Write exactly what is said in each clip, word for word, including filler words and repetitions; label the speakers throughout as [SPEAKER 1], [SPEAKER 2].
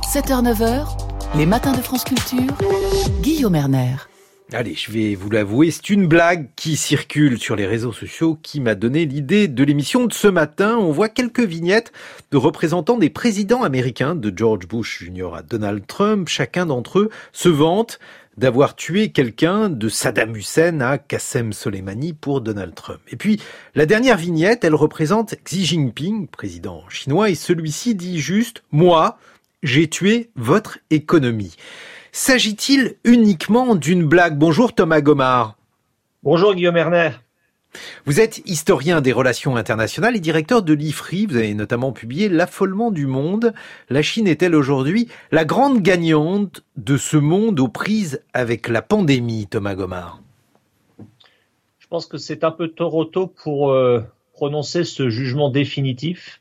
[SPEAKER 1] sept heures neuf heures, les matins de France Culture, Guillaume Erner.
[SPEAKER 2] Allez, je vais vous l'avouer, c'est une blague qui circule sur les réseaux sociaux qui m'a donné l'idée de l'émission de ce matin. On voit quelques vignettes de représentants des présidents américains, de George Bush junior à Donald Trump. Chacun d'entre eux se vante d'avoir tué quelqu'un, de Saddam Hussein à Qassem Soleimani pour Donald Trump. Et puis, la dernière vignette, elle représente Xi Jinping, président chinois, et celui-ci dit juste « Moi, j'ai tué votre économie ». S'agit-il uniquement d'une blague? Bonjour Thomas Gomard.
[SPEAKER 3] Bonjour Guillaume Erner.
[SPEAKER 2] Vous êtes historien des relations internationales et directeur de l'I F R I. Vous avez notamment publié L'affolement du monde. La Chine est-elle aujourd'hui la grande gagnante de ce monde aux prises avec la pandémie, Thomas Gomard?
[SPEAKER 3] Je pense que c'est un peu trop tôt pour euh, prononcer ce jugement définitif.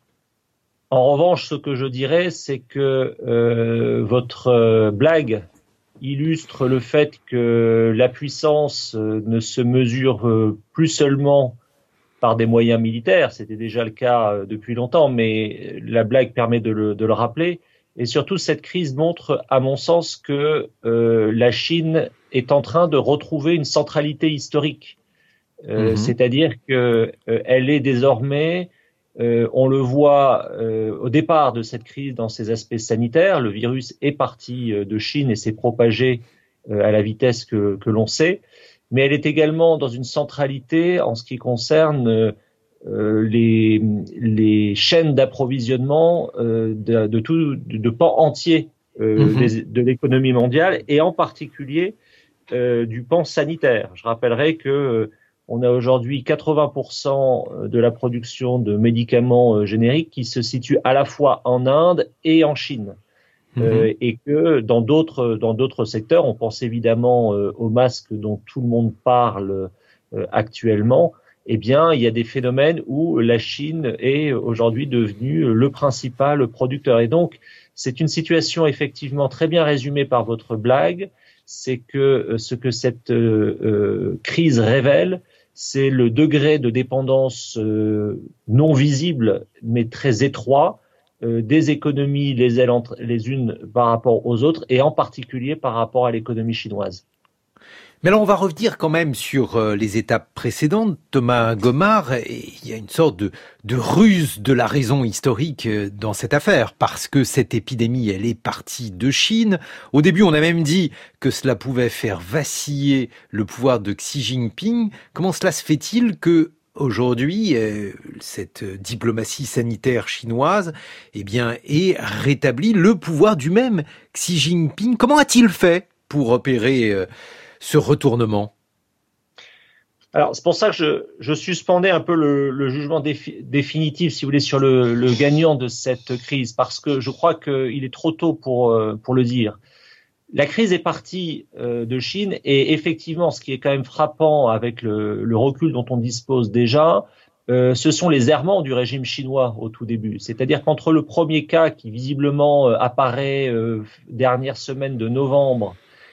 [SPEAKER 3] En revanche, ce que je dirais, c'est que euh, votre euh, blague illustre le fait que la puissance euh, ne se mesure euh, plus seulement par des moyens militaires, c'était déjà le cas euh, depuis longtemps, mais la blague permet de le, de le rappeler. Et surtout, cette crise montre, à mon sens, que euh, la Chine est en train de retrouver une centralité historique. Euh, mmh. C'est-à-dire qu'elle euh, est désormais... Euh, on le voit euh, au départ de cette crise dans ses aspects sanitaires. Le virus est parti euh, de Chine et s'est propagé euh, à la vitesse que, que l'on sait. Mais elle est également dans une centralité en ce qui concerne euh, les, les chaînes d'approvisionnement euh, de, de tout de, de pans entiers euh, mmh. des, de l'économie mondiale et en particulier euh, du pan sanitaire. Je rappellerai que euh, on a aujourd'hui quatre-vingts pour cent de la production de médicaments génériques qui se situe à la fois en Inde et en Chine. Mmh. Euh, et que dans d'autres, dans d'autres secteurs, on pense évidemment euh, aux masques dont tout le monde parle euh, actuellement, eh bien, il y a des phénomènes où la Chine est aujourd'hui devenue le principal producteur. Et donc, c'est une situation effectivement très bien résumée par votre blague. C'est que euh, ce que cette euh, euh, crise révèle, c'est le degré de dépendance euh, non visible, mais très étroit, euh, des économies les, entre, les unes par rapport aux autres, et en particulier par rapport à l'économie chinoise.
[SPEAKER 2] Mais alors on va revenir quand même sur euh, les étapes précédentes, Thomas Gomard. Et il y a une sorte de, de ruse de la raison historique euh, dans cette affaire, parce que cette épidémie, elle est partie de Chine. Au début, on a même dit que cela pouvait faire vaciller le pouvoir de Xi Jinping. Comment cela se fait-il que aujourd'hui, euh, cette diplomatie sanitaire chinoise, eh bien, ait rétabli le pouvoir du même Xi Jinping? Comment a-t-il fait pour opérer euh, ce retournement?
[SPEAKER 3] Alors, c'est pour ça que je, je suspendais un peu le, le jugement défi, définitif, si vous voulez, sur le, le gagnant de cette crise, parce que je crois qu'il est trop tôt pour, pour le dire. La crise est partie euh, de Chine, et effectivement, ce qui est quand même frappant avec le, le recul dont on dispose déjà, euh, ce sont les errements du régime chinois au tout début. C'est-à-dire qu'entre le premier cas qui visiblement euh, apparaît euh, dernière semaine de novembre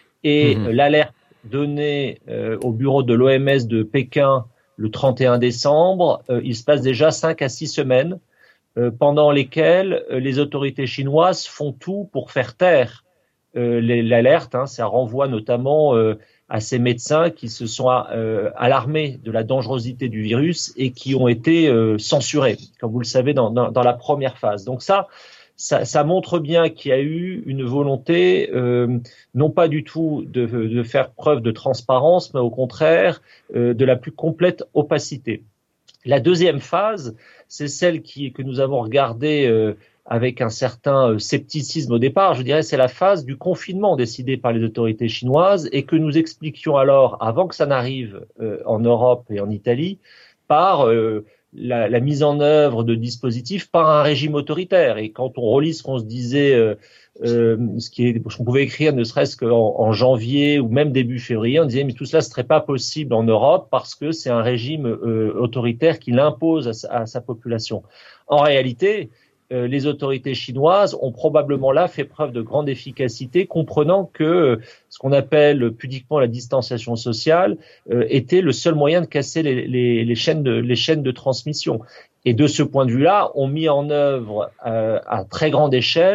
[SPEAKER 3] et mmh. euh, l'alerte donné euh, au bureau de l'O M S de Pékin le trente et un décembre, euh, il se passe déjà cinq à six semaines euh, pendant lesquelles euh, les autorités chinoises font tout pour faire taire euh, les, l'alerte. Hein, ça renvoie notamment euh, à ces médecins qui se sont euh, alarmés de la dangerosité du virus et qui ont été euh, censurés, comme vous le savez, dans, dans, dans la première phase. Donc ça, Ça, ça montre bien qu'il y a eu une volonté, euh, non pas du tout de, de faire preuve de transparence, mais au contraire euh, de la plus complète opacité. La deuxième phase, c'est celle qui, que nous avons regardée euh, avec un certain scepticisme au départ. Je dirais c'est la phase du confinement décidé par les autorités chinoises et que nous expliquions alors, avant que ça n'arrive euh, en Europe et en Italie, par euh, La, la mise en œuvre de dispositifs par un régime autoritaire. Et quand on relit ce qu'on se disait, euh, euh, ce qui est, ce qu'on pouvait écrire ne serait-ce qu'en en janvier ou même début février, on disait mais tout cela ne serait pas possible en Europe parce que c'est un régime euh, autoritaire qui l'impose à sa, à sa population. En réalité, euh, les autorités chinoises ont probablement là fait preuve de grande efficacité, comprenant que euh, ce qu'on appelle pudiquement la distanciation sociale euh, était le seul moyen de casser les, les, les, chaînes de, les chaînes de transmission. Et de ce point de vue-là, ont mis en œuvre euh, à très grande échelle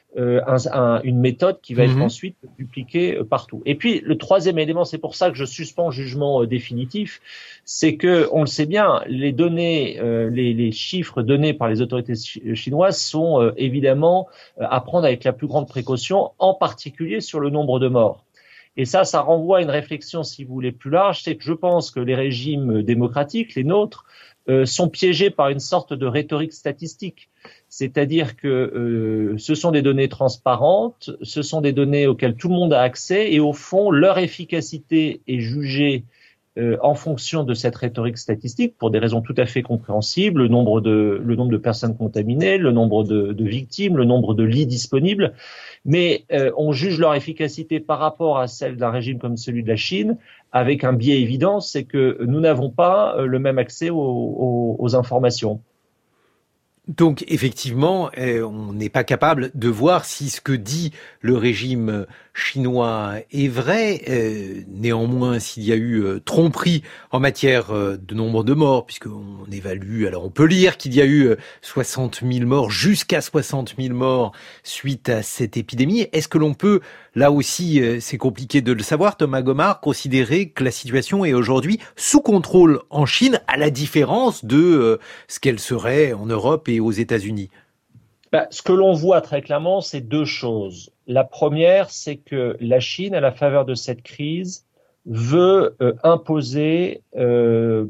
[SPEAKER 3] euh, un, un, une méthode qui va être
[SPEAKER 2] mmh.
[SPEAKER 3] ensuite dupliquée euh, partout. Et puis le troisième élément, c'est pour ça que je suspends le jugement euh, définitif, c'est que on le sait bien, les données, euh, les, les chiffres donnés par les autorités chinoises sont euh, évidemment euh, à prendre avec la plus grande précaution, en particulier sur le nombre de morts. Et ça, ça renvoie à une réflexion, si vous voulez, plus large, c'est que je pense que les régimes démocratiques, les nôtres, euh, sont piégés par une sorte de rhétorique statistique. C'est-à-dire que euh, ce sont des données transparentes, ce sont des données auxquelles tout le monde a accès, et au fond, leur efficacité est jugée euh, en fonction de cette rhétorique statistique, pour des raisons tout à fait compréhensibles, le nombre de, le nombre de personnes contaminées, le nombre de, de victimes, le nombre de lits disponibles. Mais euh, on juge leur efficacité par rapport à celle d'un régime comme celui de la Chine avec un biais évident, c'est que nous n'avons pas euh, le même accès aux, aux, aux informations.
[SPEAKER 2] Donc effectivement, eh, on n'est pas capable de voir si ce que dit le régime chinois est vrai. Euh, néanmoins, s'il y a eu euh, tromperie en matière euh, de nombre de morts, puisqu'on évalue, alors on peut lire qu'il y a eu euh, soixante mille morts, jusqu'à soixante mille morts suite à cette épidémie. Est-ce que l'on peut, là aussi, euh, c'est compliqué de le savoir, Thomas Gomart, considérer que la situation est aujourd'hui sous contrôle en Chine, à la différence de euh, ce qu'elle serait en Europe et aux États-Unis?
[SPEAKER 3] Ben, ce que l'on voit très clairement, c'est deux choses. La première, c'est que la Chine, à la faveur de cette crise, veut euh, imposer euh,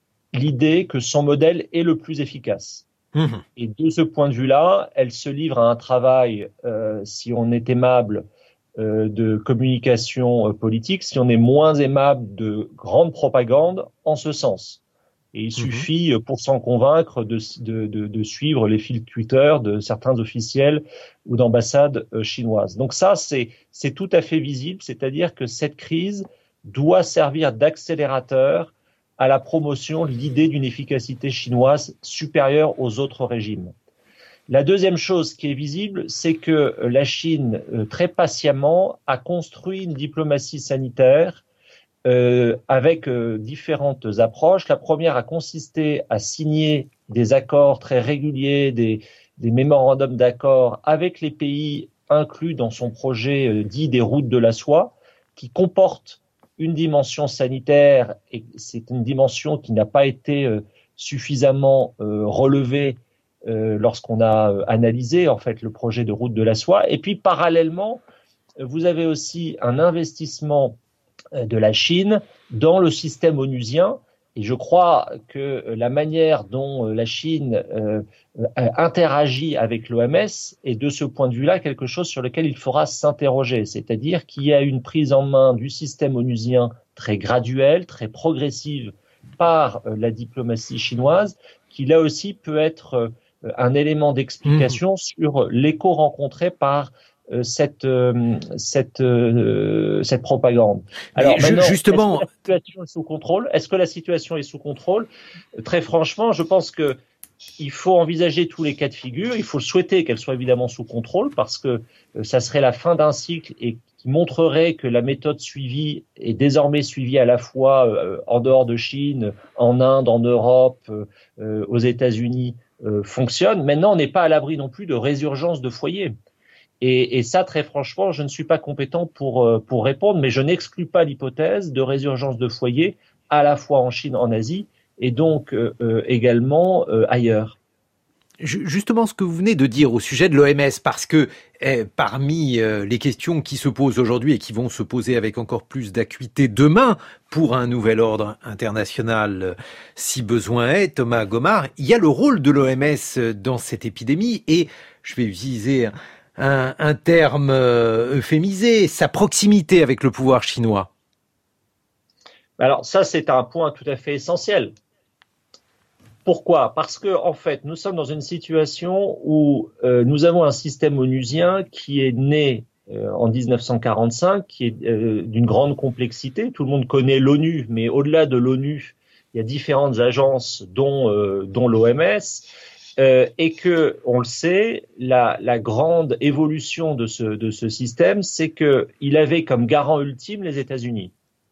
[SPEAKER 3] l'idée que son modèle est le plus efficace. Mmh. Et de ce point de vue-là, elle se livre à un travail, euh, si on est aimable, euh, de communication euh, politique, si on est moins aimable, de grande propagande en ce sens. Et il suffit, pour s'en convaincre, de, de, de, de suivre les fils Twitter de certains officiels ou d'ambassades chinoises. Donc ça, c'est, c'est tout à fait visible, c'est-à-dire que cette crise doit servir d'accélérateur à la promotion de l'idée d'une efficacité chinoise supérieure aux autres régimes. La deuxième chose qui est visible, c'est que la Chine, très patiemment, a construit une diplomatie sanitaire Euh, avec euh, différentes approches. La première a consisté à signer des accords très réguliers, des, des mémorandums d'accord avec les pays inclus dans son projet euh, dit des routes de la soie, qui comporte une dimension sanitaire, et c'est une dimension qui n'a pas été euh, suffisamment euh, relevée euh, lorsqu'on a euh, analysé en fait le projet de route de la soie. Et puis parallèlement, vous avez aussi un investissement de la Chine dans le système onusien. Et je crois que la manière dont la Chine euh, interagit avec l'O M S est de ce point de vue-là quelque chose sur lequel il faudra s'interroger. C'est-à-dire qu'il y a une prise en main du système onusien très graduelle, très progressive par euh, la diplomatie chinoise, qui là aussi peut être euh, un élément d'explication mmh. sur l'écho rencontré par Euh, cette euh, cette euh, cette propagande.
[SPEAKER 2] Alors maintenant, justement,
[SPEAKER 3] est-ce que la situation est sous contrôle ? Est-ce que la situation est sous contrôle ? Très franchement, je pense que il faut envisager tous les cas de figure. Il faut souhaiter qu'elle soit évidemment sous contrôle, parce que euh, ça serait la fin d'un cycle et qui montrerait que la méthode suivie est désormais suivie à la fois euh, en dehors de Chine, en Inde, en Europe, euh, aux États-Unis euh, fonctionne. Maintenant, on n'est pas à l'abri non plus de résurgence de foyers. Et, et ça, très franchement, je ne suis pas compétent pour, pour répondre, mais je n'exclus pas l'hypothèse de résurgence de foyers à la fois en Chine, en Asie, et donc euh, également euh, ailleurs.
[SPEAKER 2] Justement, ce que vous venez de dire au sujet de l'O M S, parce que eh, parmi euh, les questions qui se posent aujourd'hui et qui vont se poser avec encore plus d'acuité demain pour un nouvel ordre international, euh, si besoin est, Thomas Gomart, il y a le rôle de l'O M S dans cette épidémie, et je vais utiliser un Un, un terme euh, euphémisé, sa proximité avec le pouvoir chinois.
[SPEAKER 3] Alors ça, c'est un point tout à fait essentiel. Pourquoi ? Parce que en fait, nous sommes dans une situation où euh, nous avons un système onusien qui est né euh, en dix-neuf cent quarante-cinq, qui est euh, d'une grande complexité. Tout le monde connaît l'ONU, mais au-delà de l'ONU, il y a différentes agences, dont, euh, dont l'O M S. Euh, et que, on le sait, la, la grande évolution de ce, de ce système, c'est que il avait comme garant ultime les États-Unis.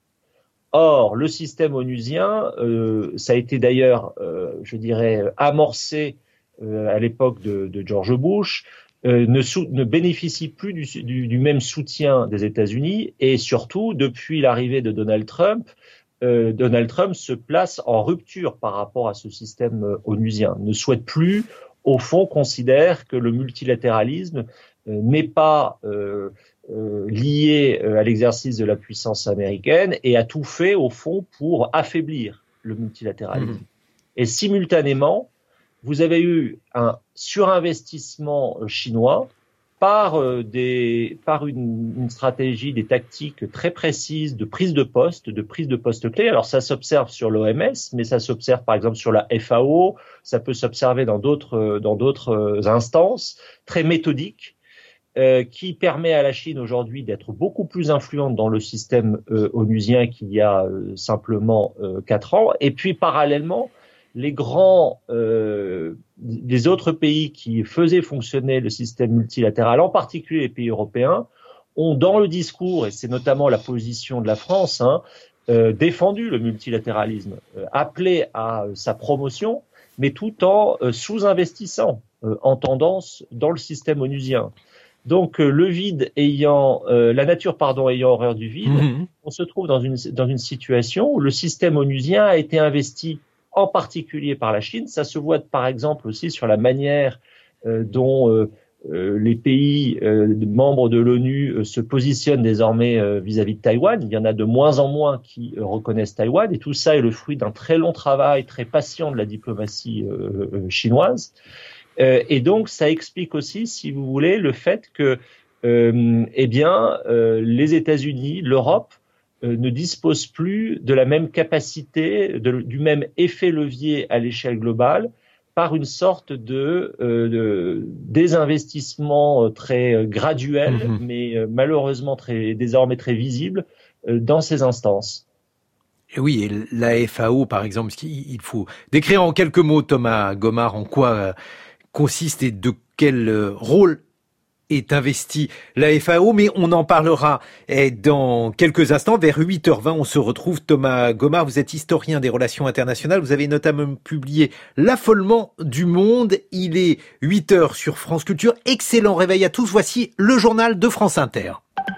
[SPEAKER 3] Or, le système onusien, euh, ça a été d'ailleurs, euh, je dirais, amorcé euh, à l'époque de, de George Bush, euh, ne, sou- ne bénéficie plus du, du, du même soutien des États-Unis et surtout, depuis l'arrivée de Donald Trump, euh, Donald Trump se place en rupture par rapport à ce système euh, onusien, ne souhaite plus, au fond, considère que le multilatéralisme euh, n'est pas euh, euh, lié euh, à l'exercice de la puissance américaine et a tout fait, au fond, pour affaiblir le multilatéralisme. Mmh. Et simultanément, vous avez eu un surinvestissement chinois par, euh, des, par une, une stratégie, des tactiques très précises de prise de poste, de prise de poste clé. Alors ça s'observe sur l'O M S, mais ça s'observe par exemple sur la F A O, ça peut s'observer dans d'autres, dans d'autres instances, très méthodiques, euh, qui permet à la Chine aujourd'hui d'être beaucoup plus influente dans le système euh, onusien qu'il y a euh, simplement euh, quatre ans. Et puis parallèlement, les grands, euh, les autres pays qui faisaient fonctionner le système multilatéral, en particulier les pays européens, ont dans le discours, et c'est notamment la position de la France, hein, euh, défendu le multilatéralisme, euh, appelé à euh, sa promotion, mais tout en euh, sous-investissant euh, en tendance dans le système onusien. Donc euh, le vide ayant, euh, la nature pardon ayant horreur du vide, mmh. on se trouve dans une dans une situation où le système onusien a été investi en particulier par la Chine. Ça se voit par exemple aussi sur la manière euh, dont euh, euh, les pays euh, membres de l'ONU euh, se positionnent désormais euh, vis-à-vis de Taïwan. Il y en a de moins en moins qui euh, reconnaissent Taïwan, et tout ça est le fruit d'un très long travail, très patient de la diplomatie euh, euh, chinoise. Euh, et donc ça explique aussi, si vous voulez, le fait que euh, eh bien, euh, les États-Unis, l'Europe, ne dispose plus de la même capacité, de, du même effet levier à l'échelle globale, par une sorte de, euh, de désinvestissement très graduel, mmh. mais euh, malheureusement très, désormais très visible euh, dans ces instances.
[SPEAKER 2] Et oui, et la F A O, par exemple, il faut décrire en quelques mots, Thomas Gomart, en quoi consiste et de quel rôle est investi la F A O, mais on en parlera dans quelques instants. Vers huit heures vingt, on se retrouve. Thomas Gomart, vous êtes historien des relations internationales. Vous avez notamment publié L'affolement du monde. Il est huit heures sur France Culture. Excellent réveil à tous. Voici le journal de France Inter.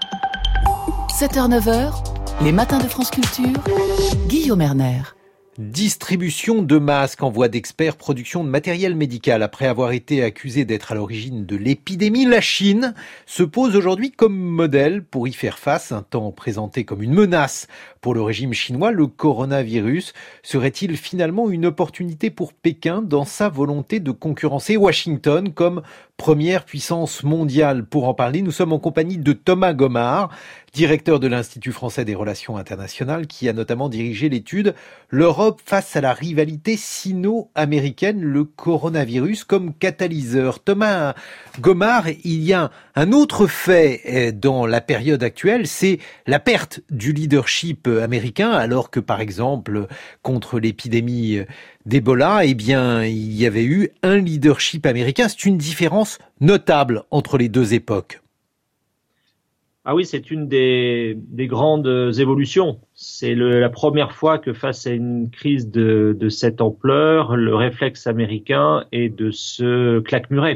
[SPEAKER 1] sept heures neuf heures, les matins de France Culture. Guillaume Erner.
[SPEAKER 2] Distribution de masques en voie d'experts, production de matériel médical. Après avoir été accusée d'être à l'origine de l'épidémie, la Chine se pose aujourd'hui comme modèle pour y faire face. Un temps présenté comme une menace pour le régime chinois, le coronavirus serait-il finalement une opportunité pour Pékin dans sa volonté de concurrencer Washington comme première puissance mondiale? Pour en parler, nous sommes en compagnie de Thomas Gomart, directeur de l'Institut français des relations internationales, qui a notamment dirigé l'étude « L'Europe face à la rivalité sino-américaine, le coronavirus comme catalyseur ». Thomas Gomart, il y a un autre fait dans la période actuelle, c'est la perte du leadership américain, alors que par exemple, contre l'épidémie d'Ebola, eh bien, il y avait eu un leadership américain. C'est une différence notable entre les deux époques.
[SPEAKER 3] Ah oui, c'est une des, des grandes évolutions. C'est le, la première fois que face à une crise de, de cette ampleur, le réflexe américain est de se claquemurer.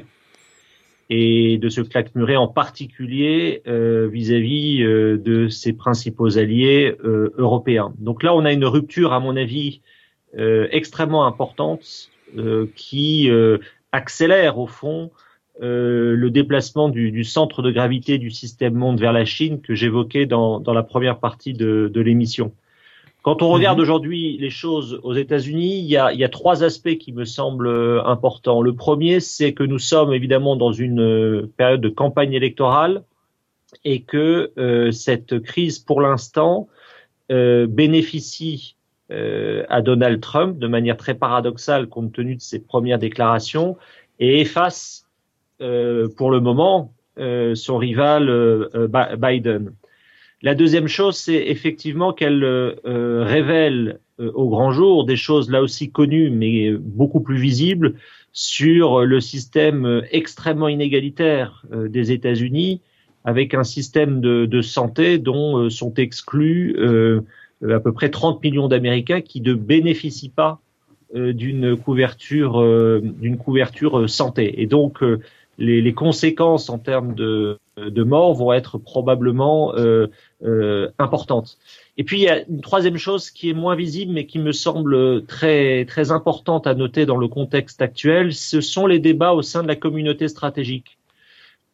[SPEAKER 3] Et de se claquemurer en particulier euh, vis-à-vis euh, de ses principaux alliés euh, européens. Donc là, on a une rupture, à mon avis, euh, extrêmement importante euh, qui euh, accélère, au fond, Euh, le déplacement du, du centre de gravité du système monde vers la Chine que j'évoquais dans, dans la première partie de, de l'émission. Quand on regarde mmh. aujourd'hui les choses aux États-Unis, il y a, il y a trois aspects qui me semblent importants. Le premier, c'est que nous sommes évidemment dans une période de campagne électorale et que euh, cette crise, pour l'instant, euh, bénéficie euh, à Donald Trump de manière très paradoxale compte tenu de ses premières déclarations et efface Euh, pour le moment, euh, son rival euh, Biden. La deuxième chose, c'est effectivement qu'elle euh, révèle euh, au grand jour des choses là aussi connues, mais beaucoup plus visibles, sur le système extrêmement inégalitaire euh, des États-Unis, avec un système de, de santé dont euh, sont exclus euh, à peu près trente millions d'Américains qui ne bénéficient pas euh, d'une couverture, euh, d'une couverture santé. Et donc, euh, les, les conséquences en termes de, de morts vont être probablement euh, euh, importantes. Et puis il y a une troisième chose qui est moins visible mais qui me semble très très importante à noter dans le contexte actuel, ce sont les débats au sein de la communauté stratégique. Pourquoi ?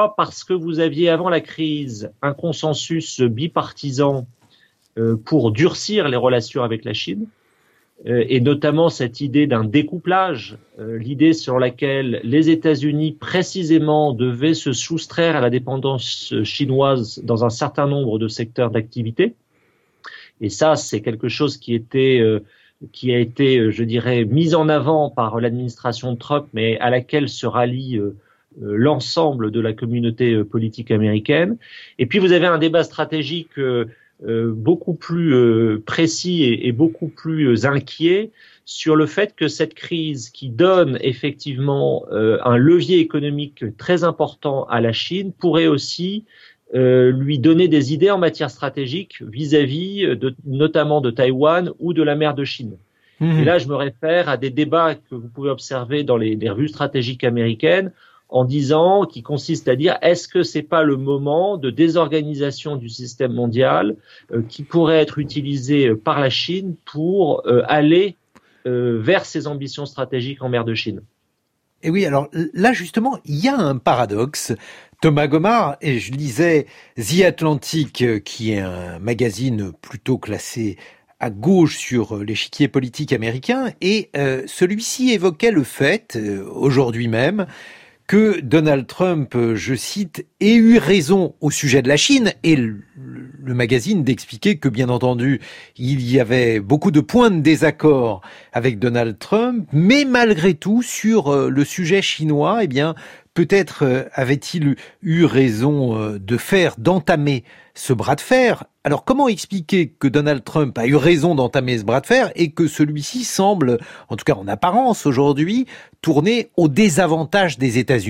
[SPEAKER 3] Parce que vous aviez avant la crise un consensus bipartisan euh, pour durcir les relations avec la Chine, euh, et notamment cette idée d'un découplage, euh, l'idée sur laquelle les États-Unis précisément devaient se soustraire à la dépendance chinoise dans un certain nombre de secteurs d'activité. Et ça, c'est quelque chose qui était, euh, qui a été, euh, je dirais, mis en avant par l'administration Trump, mais à laquelle se rallie euh, euh, l'ensemble de la communauté euh, politique américaine. Et puis, vous avez un débat stratégique euh, euh, beaucoup plus euh, précis et, et beaucoup plus euh, inquiet sur le fait que cette crise, qui donne effectivement euh, un levier économique très important à la Chine, pourrait aussi Euh, lui donner des idées en matière stratégique vis-à-vis de, notamment de Taïwan ou de la mer de Chine. Mmh. Et là, je me réfère à des débats que vous pouvez observer dans les, les revues stratégiques américaines en disant, qui consistent à dire, est-ce que c'est pas le moment de désorganisation du système mondial euh, qui pourrait être utilisé par la Chine pour euh, aller euh, vers ses ambitions stratégiques en mer de Chine?
[SPEAKER 2] Et oui, alors là justement, il y a un paradoxe. Thomas Gomard, et je lisais The Atlantic, qui est un magazine plutôt classé à gauche sur l'échiquier politique américain, et euh, celui-ci évoquait le fait, euh, aujourd'hui même, que Donald Trump, je cite, ait eu raison au sujet de la Chine, et le, le magazine d'expliquer que, bien entendu, il y avait beaucoup de points de désaccord avec Donald Trump, mais malgré tout, sur le sujet chinois, eh bien, peut-être avait-il eu raison de faire, d'entamer ce bras de fer. Alors, comment expliquer que Donald Trump a eu raison d'entamer ce bras de fer et que celui-ci semble, en tout cas en apparence aujourd'hui, tourner au désavantage des États-Unis ?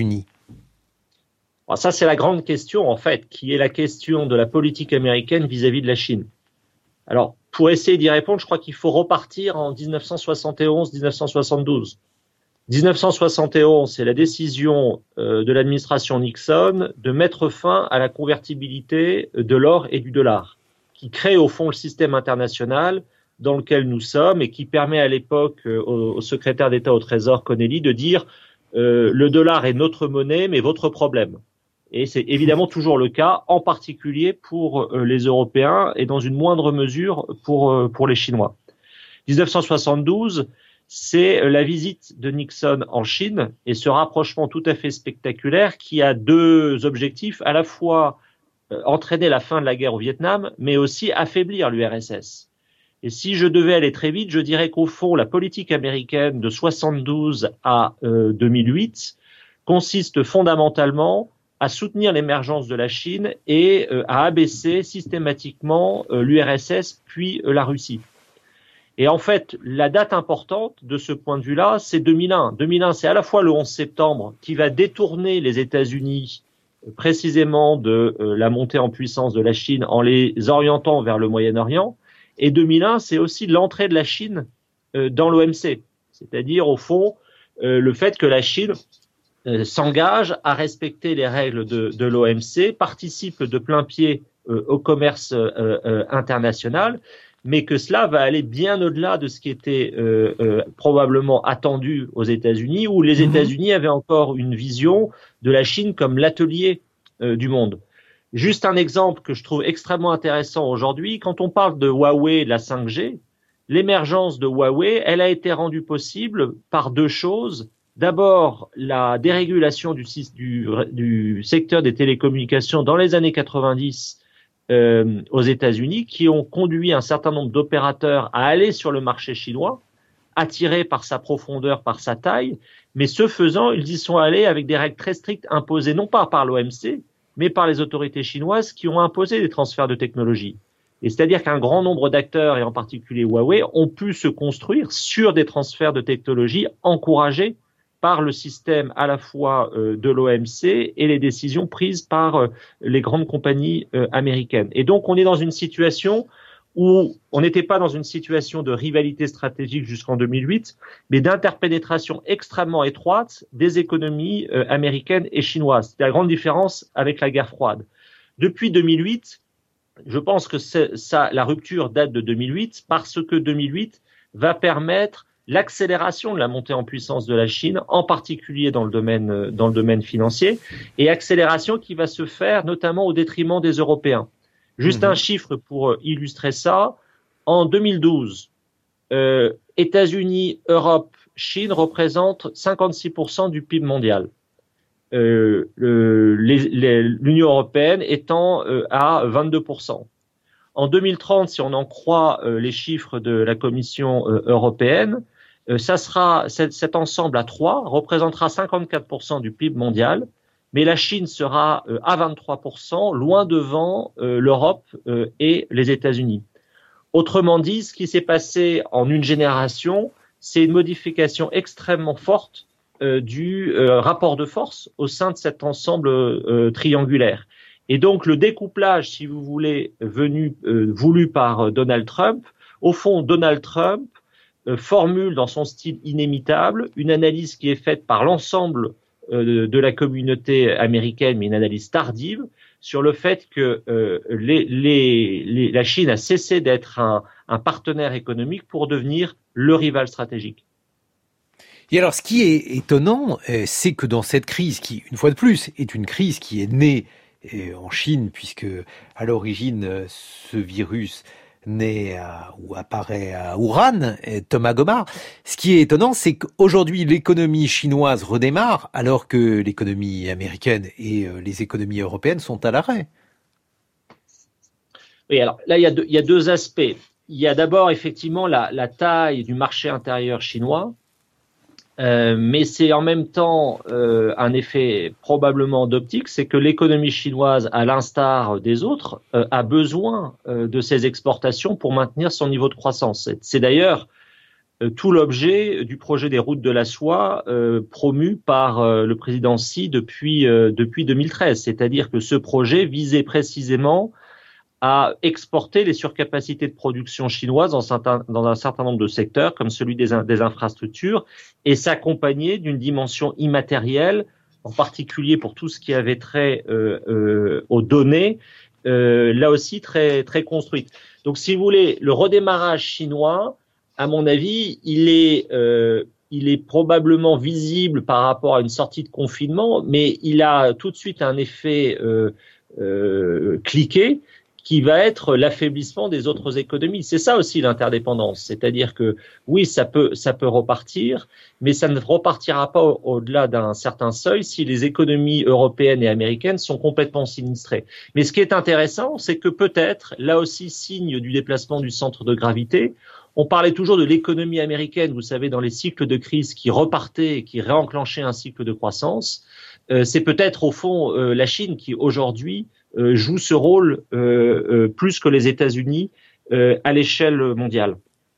[SPEAKER 3] Alors ça, c'est la grande question, en fait, qui est la question de la politique américaine vis-à-vis de la Chine. Alors, pour essayer d'y répondre, je crois qu'il faut repartir en dix-neuf cent soixante et onze dix-neuf cent soixante-douze. dix-neuf cent soixante et onze, c'est la décision euh, de l'administration Nixon de mettre fin à la convertibilité de l'or et du dollar, qui crée au fond le système international dans lequel nous sommes et qui permet à l'époque euh, au, au secrétaire d'État au Trésor Connelly de dire euh, le dollar est notre monnaie mais votre problème. Et c'est évidemment toujours le cas, en particulier pour euh, les Européens et dans une moindre mesure pour euh, pour les Chinois. dix-neuf cent soixante-douze, c'est la visite de Nixon en Chine et ce rapprochement tout à fait spectaculaire qui a deux objectifs, à la fois euh, entraîner la fin de la guerre au Vietnam, mais aussi affaiblir l'U R S S. Et si je devais aller très vite, je dirais qu'au fond, la politique américaine de soixante-douze à euh, deux mille huit consiste fondamentalement à soutenir l'émergence de la Chine et euh, à abaisser systématiquement euh, l'U R S S puis euh, la Russie. Et en fait, la date importante de ce point de vue-là, c'est deux mille un. deux mille un, c'est à la fois le onze septembre qui va détourner les États-Unis euh, précisément de euh, la montée en puissance de la Chine en les orientant vers le Moyen-Orient. Et deux mille un, c'est aussi l'entrée de la Chine euh, dans l'O M C. C'est-à-dire, au fond, euh, le fait que la Chine euh, s'engage à respecter les règles de, de l'O M C, participe de plein pied euh, au commerce euh, euh, international, mais que cela va aller bien au-delà de ce qui était euh, euh, probablement attendu aux États-Unis, où les mmh. États-Unis avaient encore une vision de la Chine comme l'atelier euh, du monde. Juste un exemple que je trouve extrêmement intéressant aujourd'hui, quand on parle de Huawei et de la cinq G, l'émergence de Huawei, elle a été rendue possible par deux choses. D'abord, la dérégulation du, du, du secteur des télécommunications dans les années quatre-vingt-dix euh, aux États-Unis, qui ont conduit un certain nombre d'opérateurs à aller sur le marché chinois, attirés par sa profondeur, par sa taille, mais ce faisant, ils y sont allés avec des règles très strictes imposées non pas par l'O M C, mais par les autorités chinoises qui ont imposé des transferts de technologie. Et c'est-à-dire qu'un grand nombre d'acteurs, et en particulier Huawei, ont pu se construire sur des transferts de technologie encouragés par le système à la fois euh, de l'O M C et les décisions prises par euh, les grandes compagnies euh, américaines. Et donc, on est dans une situation où on n'était pas dans une situation de rivalité stratégique jusqu'en deux mille huit, mais d'interpénétration extrêmement étroite des économies euh, américaines et chinoises. C'est la grande différence avec la guerre froide. Depuis deux mille huit, je pense que c'est, ça, la rupture date de deux mille huit parce que deux mille huit va permettre l'accélération de la montée en puissance de la Chine, en particulier dans le domaine, dans le domaine financier, et accélération qui va se faire notamment au détriment des Européens. Juste mmh. un chiffre pour illustrer ça. En deux mille douze, euh, États-Unis, Europe, Chine représentent cinquante-six pour cent du P I B mondial. Euh, le, les, les, l'Union européenne étant euh, à vingt-deux pour cent. En deux mille trente, si on en croit euh, les chiffres de la Commission euh, européenne, euh, ça sera cet, cet ensemble à trois représentera cinquante-quatre pour cent du P I B mondial, mais la Chine sera euh, à vingt-trois pour cent, loin devant euh, l'Europe euh, et les États-Unis. Autrement dit, ce qui s'est passé en une génération, c'est une modification extrêmement forte Euh, du euh, rapport de force au sein de cet ensemble euh, triangulaire. Et donc le découplage, si vous voulez, venu euh, voulu par euh, Donald Trump, au fond, Donald Trump euh, formule dans son style inimitable une analyse qui est faite par l'ensemble euh, de la communauté américaine, mais une analyse tardive, sur le fait que euh, les, les, les, la Chine a cessé d'être un, un partenaire économique pour devenir le rival stratégique.
[SPEAKER 2] Et alors, ce qui est étonnant, c'est que dans cette crise, qui, une fois de plus, est une crise qui est née en Chine, puisque à l'origine, ce virus naît à, ou apparaît à Wuhan, Thomas Gomard. Ce qui est étonnant, c'est qu'aujourd'hui, l'économie chinoise redémarre, alors que l'économie américaine et les économies européennes sont à l'arrêt.
[SPEAKER 3] Oui, alors là, il y a deux, il y a deux aspects. Il y a d'abord, effectivement, la, la taille du marché intérieur chinois. Euh, mais c'est en même temps euh, un effet probablement d'optique, c'est que l'économie chinoise, à l'instar des autres, euh, a besoin euh, de ses exportations pour maintenir son niveau de croissance. C'est, c'est d'ailleurs euh, tout l'objet du projet des routes de la soie euh, promu par euh, le président Xi depuis, euh, depuis deux mille treize. C'est-à-dire que ce projet visait précisément à exporter les surcapacités de production chinoises dans, certain, dans un certain nombre de secteurs, comme celui des, des infrastructures, et s'accompagner d'une dimension immatérielle, en particulier pour tout ce qui avait trait euh, euh, aux données, euh, là aussi très, très construite. Donc, si vous voulez, le redémarrage chinois, à mon avis, il est, euh, il est probablement visible par rapport à une sortie de confinement, mais il a tout de suite un effet euh, euh, cliqué, qui va être l'affaiblissement des autres économies. C'est ça aussi l'interdépendance, c'est-à-dire que oui, ça peut ça peut repartir, mais ça ne repartira pas au- au-delà d'un certain seuil si les économies européennes et américaines sont complètement sinistrées. Mais ce qui est intéressant, c'est que peut-être, là aussi signe du déplacement du centre de gravité, on parlait toujours de l'économie américaine, vous savez, dans les cycles de crise qui repartaient et qui réenclenchaient un cycle de croissance. Euh, c'est peut-être au fond euh, la Chine qui aujourd'hui euh, joue ce rôle euh, euh, plus que les États-Unis euh, à l'échelle mondiale.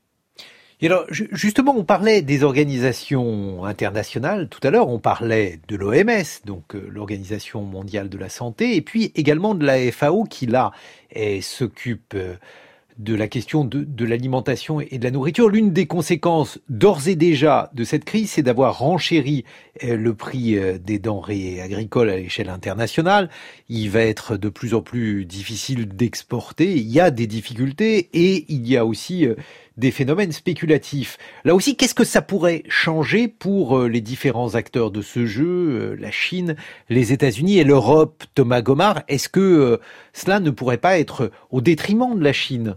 [SPEAKER 2] Et alors, justement, on parlait des organisations internationales. Tout à l'heure, on parlait de l'O M S, donc euh, l'Organisation mondiale de la santé, et puis également de la F A O qui, là, est, s'occupe euh, de la question de, de l'alimentation et de la nourriture. L'une des conséquences, d'ores et déjà, de cette crise, c'est d'avoir renchéri euh, le prix euh, des denrées agricoles à l'échelle internationale. Il va être de plus en plus difficile d'exporter. Il y a des difficultés et il y a aussi euh, des phénomènes spéculatifs. Là aussi, qu'est-ce que ça pourrait changer pour euh, les différents acteurs de ce jeu, euh, la Chine, les États-Unis et l'Europe, Thomas Gomard? Est-ce que euh, cela ne pourrait pas être au détriment de la Chine?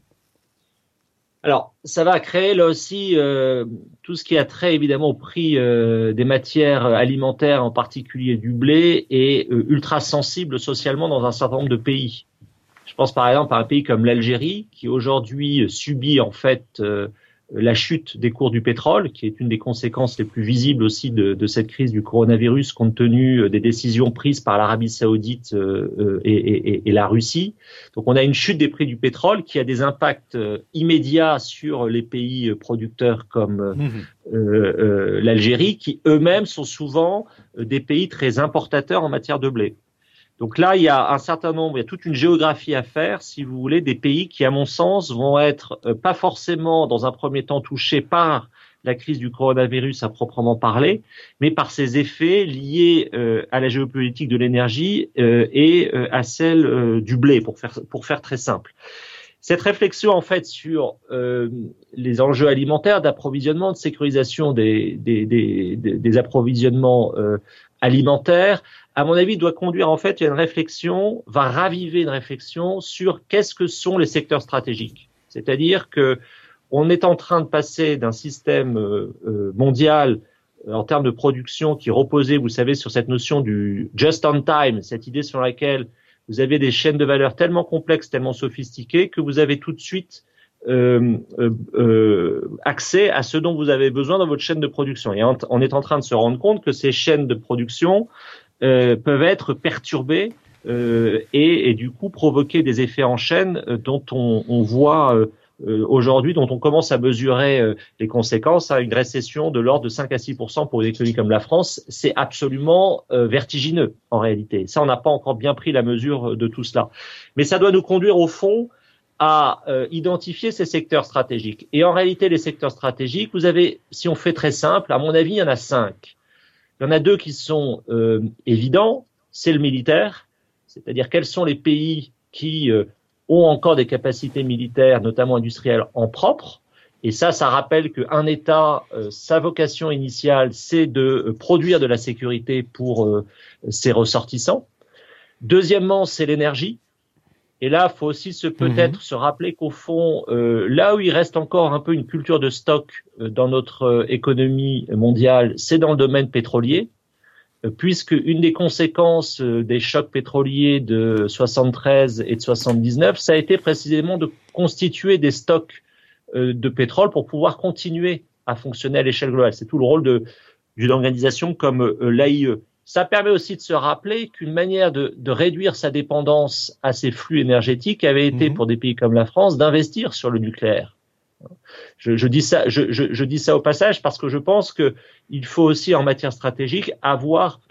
[SPEAKER 3] Alors, ça va créer là aussi euh, tout ce qui a trait évidemment au prix euh, des matières alimentaires, en particulier du blé, et euh, ultra sensible socialement dans un certain nombre de pays. Je pense par exemple à un pays comme l'Algérie, qui aujourd'hui subit en fait euh, la chute des cours du pétrole, qui est une des conséquences les plus visibles aussi de, de cette crise du coronavirus, compte tenu des décisions prises par l'Arabie Saoudite euh, et, et, et la Russie. Donc on a une chute des prix du pétrole qui a des impacts euh, immédiats sur les pays producteurs comme euh, mmh. euh, euh, l'Algérie, qui eux-mêmes sont souvent euh, des pays très importateurs en matière de blé. Donc là, il y a un certain nombre, il y a toute une géographie à faire, si vous voulez, des pays qui, à mon sens, vont être euh, pas forcément, dans un premier temps, touchés par la crise du coronavirus à proprement parler, mais par ses effets liés euh, à la géopolitique de l'énergie euh, et euh, à celle euh, du blé, pour faire, pour faire très simple. Cette réflexion, en fait, sur euh, les enjeux alimentaires, d'approvisionnement, de sécurisation des, des, des, des, des approvisionnements euh, alimentaires, à mon avis, doit conduire en fait à une réflexion, va raviver une réflexion sur qu'est-ce que sont les secteurs stratégiques. C'est-à-dire que on est en train de passer d'un système euh, euh, mondial euh, en termes de production qui reposait, vous savez, sur cette notion du just on time, cette idée sur laquelle vous avez des chaînes de valeur tellement complexes, tellement sophistiquées que vous avez tout de suite euh, euh, euh, accès à ce dont vous avez besoin dans votre chaîne de production. Et on, on est en train de se rendre compte que ces chaînes de production Euh, peuvent être perturbés euh, et, et du coup provoquer des effets en chaîne euh, dont on, on voit euh, euh, aujourd'hui, dont on commence à mesurer euh, les conséquences. Hein, une récession de l'ordre de cinq à six pour cent pour une économie comme la France, c'est absolument euh, vertigineux en réalité. Ça, on n'a pas encore bien pris la mesure de tout cela. Mais ça doit nous conduire au fond à euh, identifier ces secteurs stratégiques. Et en réalité, les secteurs stratégiques, vous avez, si on fait très simple, à mon avis, il y en a cinq. Il y en a deux qui sont euh, évidents, c'est le militaire, c'est-à-dire quels sont les pays qui euh, ont encore des capacités militaires, notamment industrielles, en propre. Et ça, ça rappelle qu'un État, euh, sa vocation initiale, c'est de euh, produire de la sécurité pour euh, ses ressortissants. Deuxièmement, c'est l'énergie. Et là, il faut aussi se peut-être mmh. se rappeler qu'au fond, euh, là où il reste encore un peu une culture de stock euh, dans notre euh, économie mondiale, c'est dans le domaine pétrolier, euh, puisque une des conséquences euh, des chocs pétroliers de soixante-treize et de soixante-dix-neuf, ça a été précisément de constituer des stocks euh, de pétrole pour pouvoir continuer à fonctionner à l'échelle globale. C'est tout le rôle de, d'une organisation comme euh, l'A I E. Ça permet aussi de se rappeler qu'une manière de, de réduire sa dépendance à ces flux énergétiques avait été, mmh. pour des pays comme la France, d'investir sur le nucléaire. Je, je dis ça, je, je, je dis ça au passage parce que je pense que il faut aussi, en matière stratégique, avoir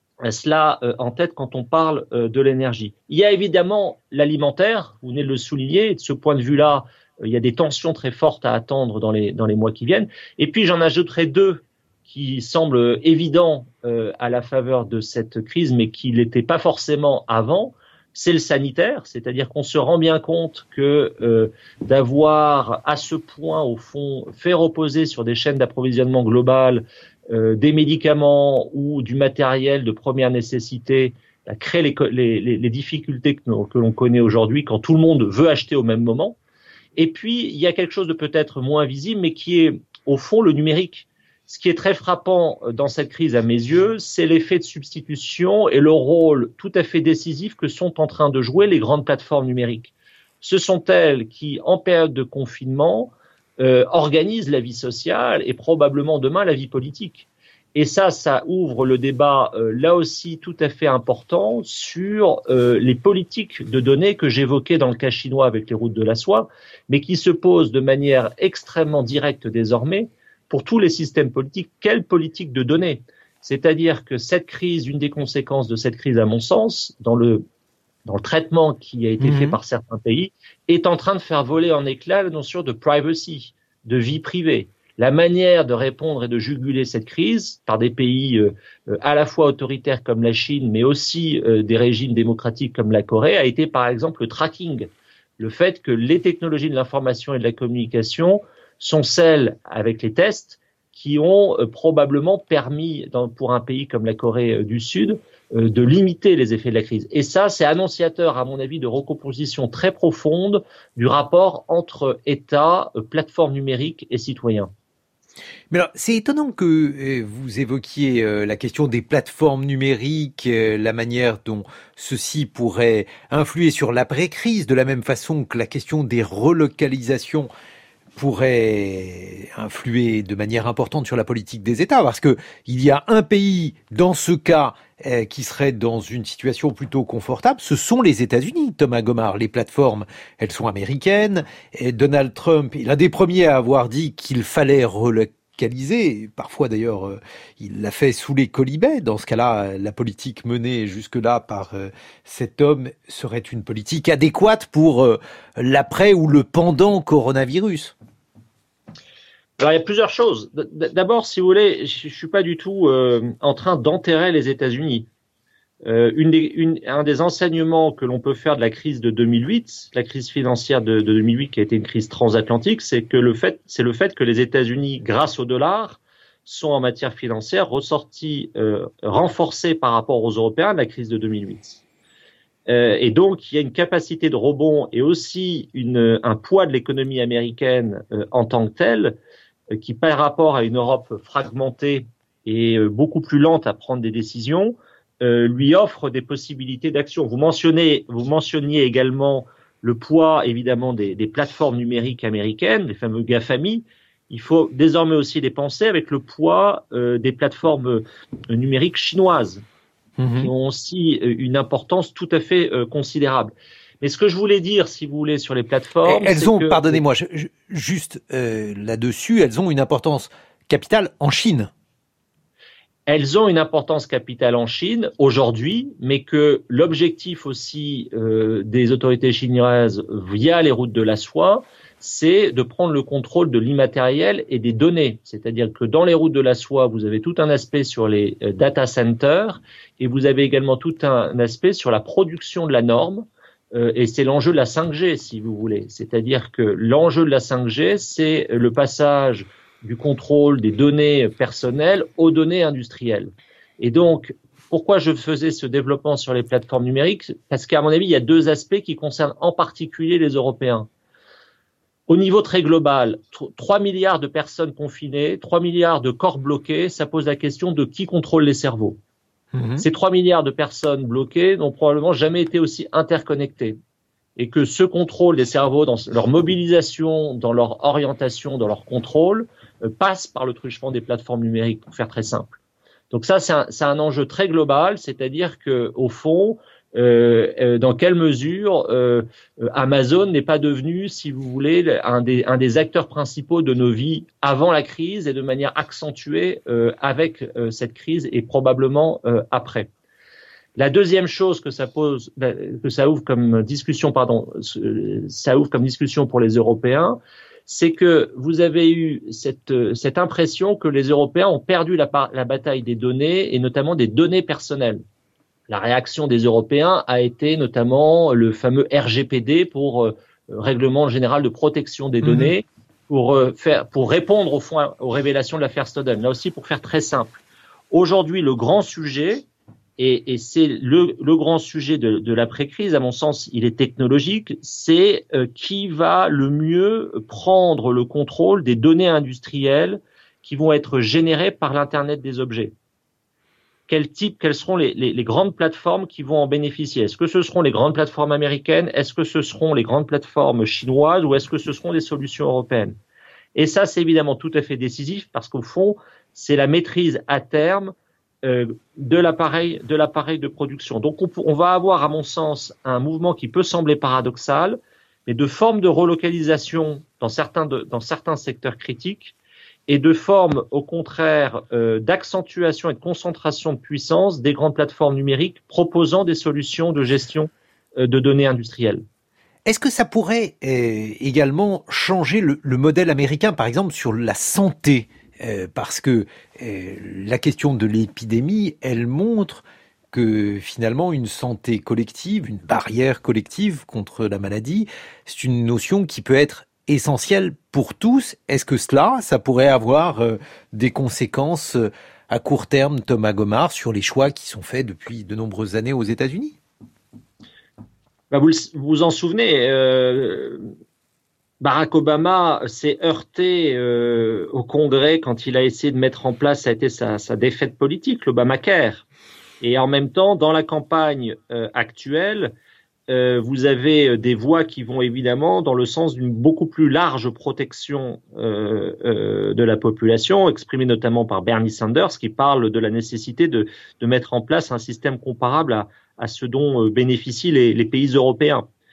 [SPEAKER 3] cela euh, en tête quand on parle euh, de l'énergie. Il y a évidemment l'alimentaire, vous venez de le souligner, et de ce point de vue-là, euh, il y a des tensions très fortes à attendre dans les, dans les mois qui viennent. Et puis, j'en ajouterai deux qui semble évident euh, à la faveur de cette crise, mais qui l'était pas forcément avant, c'est le sanitaire, c'est-à-dire qu'on se rend bien compte que euh, d'avoir à ce point, au fond, fait reposer sur des chaînes d'approvisionnement globales euh, des médicaments ou du matériel de première nécessité, a créé les, les, les difficultés que, que l'on connaît aujourd'hui quand tout le monde veut acheter au même moment. Et puis, il y a quelque chose de peut-être moins visible, mais qui est, au fond, le numérique. Ce qui est très frappant dans cette crise à mes yeux, c'est l'effet de substitution et le rôle tout à fait décisif que sont en train de jouer les grandes plateformes numériques. Ce sont elles qui, en période de confinement, euh, organisent la vie sociale et probablement demain la vie politique. Et ça, ça ouvre le débat euh, là aussi tout à fait important sur euh, les politiques de données que j'évoquais dans le cas chinois avec les routes de la soie, mais qui se posent de manière extrêmement directe désormais pour tous les systèmes politiques. Quelle politique de données ? C'est-à-dire que cette crise, une des conséquences de cette crise, à mon sens, dans le dans le traitement qui a été mmh. fait par certains pays, est en train de faire voler en éclats la notion de privacy, de vie privée. La manière de répondre et de juguler cette crise par des pays euh, à la fois autoritaires comme la Chine, mais aussi euh, des régimes démocratiques comme la Corée, a été par exemple le tracking. Le fait que les technologies de l'information et de la communication sont celles, avec les tests, qui ont euh, probablement permis, dans, pour un pays comme la Corée euh, du Sud, euh, de limiter les effets de la crise. Et ça, c'est annonciateur, à mon avis, de recomposition très profonde du rapport entre État, euh, plateforme numérique et citoyens.
[SPEAKER 2] Mais alors, c'est étonnant que euh, vous évoquiez euh, la question des plateformes numériques, euh, la manière dont ceci pourrait influer sur l'après-crise, de la même façon que la question des relocalisations pourrait influer de manière importante sur la politique des États, parce que il y a un pays dans ce cas euh, qui serait dans une situation plutôt confortable, ce sont les États-Unis. Thomas Gomard, les plateformes, elles sont américaines. Et Donald Trump est l'un des premiers à avoir dit qu'il fallait relocaliser radicalisé. Parfois d'ailleurs, euh, il l'a fait sous les colibets. Dans ce cas-là, la politique menée jusque-là par euh, cet homme serait une politique adéquate pour euh, l'après ou le pendant coronavirus.
[SPEAKER 3] Alors, il y a plusieurs choses. D'abord, si vous voulez, je ne suis pas du tout euh, en train d'enterrer les États-Unis. Euh, une des, une, un des enseignements que l'on peut faire de la crise de deux mille huit, la crise financière de, de deux mille huit qui a été une crise transatlantique, c'est que le fait, c'est le fait que les États-Unis, grâce au dollar, sont en matière financière ressortis euh, renforcés par rapport aux Européens de la crise de deux mille huit. Euh, et donc, il y a une capacité de rebond et aussi une, un poids de l'économie américaine euh, en tant que telle, euh, qui par rapport à une Europe fragmentée et euh, beaucoup plus lente à prendre des décisions, Euh, lui offre des possibilités d'action. Vous mentionnez, vous mentionniez également le poids, évidemment, des, des plateformes numériques américaines, les fameux GAFAMI. Il faut désormais aussi les penser avec le poids euh, des plateformes euh, numériques chinoises, mmh. qui ont aussi euh, une importance tout à fait euh, considérable. Mais ce que je voulais dire, si vous voulez, sur les plateformes...
[SPEAKER 2] Elles ont,
[SPEAKER 3] que...
[SPEAKER 2] pardonnez-moi, je, je, juste euh, là-dessus, elles ont une importance capitale en Chine.
[SPEAKER 3] Elles ont une importance capitale en Chine aujourd'hui, mais que l'objectif aussi euh, des autorités chinoises via les routes de la soie, c'est de prendre le contrôle de l'immatériel et des données. C'est-à-dire que dans les routes de la soie, vous avez tout un aspect sur les euh, data centers et vous avez également tout un aspect sur la production de la norme. Euh, et c'est l'enjeu de la cinq G, si vous voulez. C'est-à-dire que l'enjeu de la cinq G, c'est le passage du contrôle des données personnelles aux données industrielles. Et donc, pourquoi je faisais ce développement sur les plateformes numériques? Parce qu'à mon avis, il y a deux aspects qui concernent en particulier les Européens. Au niveau très global, trois milliards de personnes confinées, trois milliards de corps bloqués, ça pose la question de qui contrôle les cerveaux. Mmh. Ces trois milliards de personnes bloquées n'ont probablement jamais été aussi interconnectées. Et que ce contrôle des cerveaux, dans leur mobilisation, dans leur orientation, dans leur contrôle, euh, passe par le truchement des plateformes numériques, pour faire très simple. Donc ça, c'est un, c'est un enjeu très global, c'est-à-dire que au fond, euh, euh, dans quelle mesure euh, Amazon n'est pas devenu, si vous voulez, un des, un des acteurs principaux de nos vies avant la crise et de manière accentuée euh, avec euh, cette crise et probablement euh, après. La deuxième chose que ça pose, que ça ouvre comme discussion, pardon, ça ouvre comme discussion pour les Européens, c'est que vous avez eu cette, cette impression que les Européens ont perdu la, la bataille des données et notamment des données personnelles. La réaction des Européens a été notamment le fameux R G P D pour euh, Règlement général de protection des mmh. données, pour euh, faire, pour répondre au fond aux révélations de l'affaire Snowden. Là aussi, pour faire très simple. Aujourd'hui, le grand sujet, Et, et c'est le, le grand sujet de, de l'après-crise, à mon sens, il est technologique, c'est euh, qui va le mieux prendre le contrôle des données industrielles qui vont être générées par l'Internet des objets. Quel type, quelles seront les, les, les grandes plateformes qui vont en bénéficier? Est-ce que ce seront les grandes plateformes américaines? Est-ce que ce seront les grandes plateformes chinoises? Ou est-ce que ce seront des solutions européennes? Et ça, c'est évidemment tout à fait décisif parce qu'au fond, c'est la maîtrise à terme Euh, de l'appareil de l'appareil de production. Donc on, on va avoir, à mon sens, un mouvement qui peut sembler paradoxal, mais de formes de relocalisation dans certains de, dans certains secteurs critiques et de formes, au contraire, euh, d'accentuation et de concentration de puissance des grandes plateformes numériques proposant des solutions de gestion euh, de données industrielles.
[SPEAKER 2] Est-ce que ça pourrait euh, également changer le, le modèle américain, par exemple, sur la santé ? Euh, parce que euh, la question de l'épidémie, elle montre que finalement une santé collective, une barrière collective contre la maladie, c'est une notion qui peut être essentielle pour tous. Est-ce que cela, ça pourrait avoir euh, des conséquences euh, à court terme, Thomas Gomart, sur les choix qui sont faits depuis de nombreuses années aux États-Unis?
[SPEAKER 3] Bah vous vous en souvenez, euh... Barack Obama s'est heurté euh, au Congrès quand il a essayé de mettre en place, ça a été sa, sa défaite politique, l'Obamacare. Et en même temps, dans la campagne euh, actuelle, euh, vous avez des voix qui vont évidemment dans le sens d'une beaucoup plus large protection euh, euh, de la population, exprimée notamment par Bernie Sanders, qui parle de la nécessité de, de mettre en place un système comparable à, à ce dont bénéficient les, les pays européens.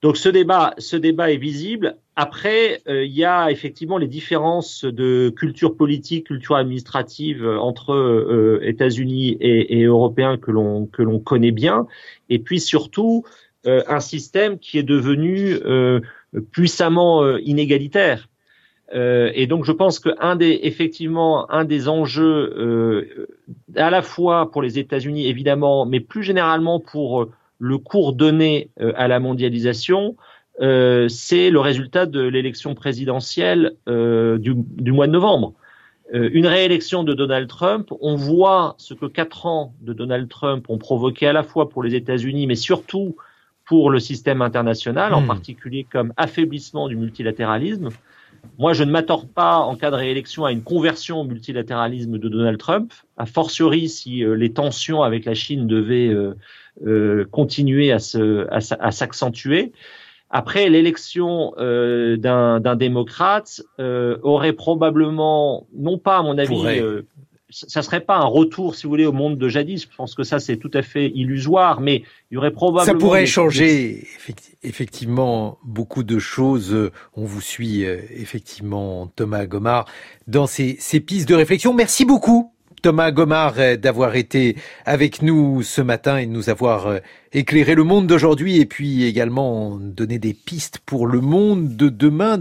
[SPEAKER 3] Donc ce débat, ce débat est visible. Après, euh, il y a effectivement les différences de culture politique, culture administrative entre euh, États-Unis et, et Européens que l'on que l'on connaît bien, et puis surtout euh, un système qui est devenu euh, puissamment euh, inégalitaire. Euh, et donc je pense que un des effectivement un des enjeux euh, à la fois pour les États-Unis évidemment, mais plus généralement pour le cours donné euh, à la mondialisation, euh, c'est le résultat de l'élection présidentielle euh, du, du mois de novembre. Euh, une réélection de Donald Trump, on voit ce que quatre ans de Donald Trump ont provoqué à la fois pour les États-Unis, mais surtout pour le système international, mmh. en particulier comme affaiblissement du multilatéralisme. Moi, je ne m'attends pas, en cas de réélection, à une conversion au multilatéralisme de Donald Trump, a fortiori si euh, les tensions avec la Chine devaient euh, euh, continuer à, se, à, à s'accentuer. Après, l'élection euh, d'un, d'un démocrate euh, aurait probablement, non pas à mon avis, euh, ça serait pas un retour, si vous voulez, au monde de jadis. Je pense que ça, c'est tout à fait illusoire, mais il y aurait probablement...
[SPEAKER 2] Ça pourrait
[SPEAKER 3] des...
[SPEAKER 2] changer, effectivement, beaucoup de choses. On vous suit, effectivement, Thomas Gomart, dans ces, ces pistes de réflexion. Merci beaucoup, Thomas Gomart, d'avoir été avec nous ce matin et de nous avoir éclairé le monde d'aujourd'hui et puis également donné des pistes pour le monde de demain.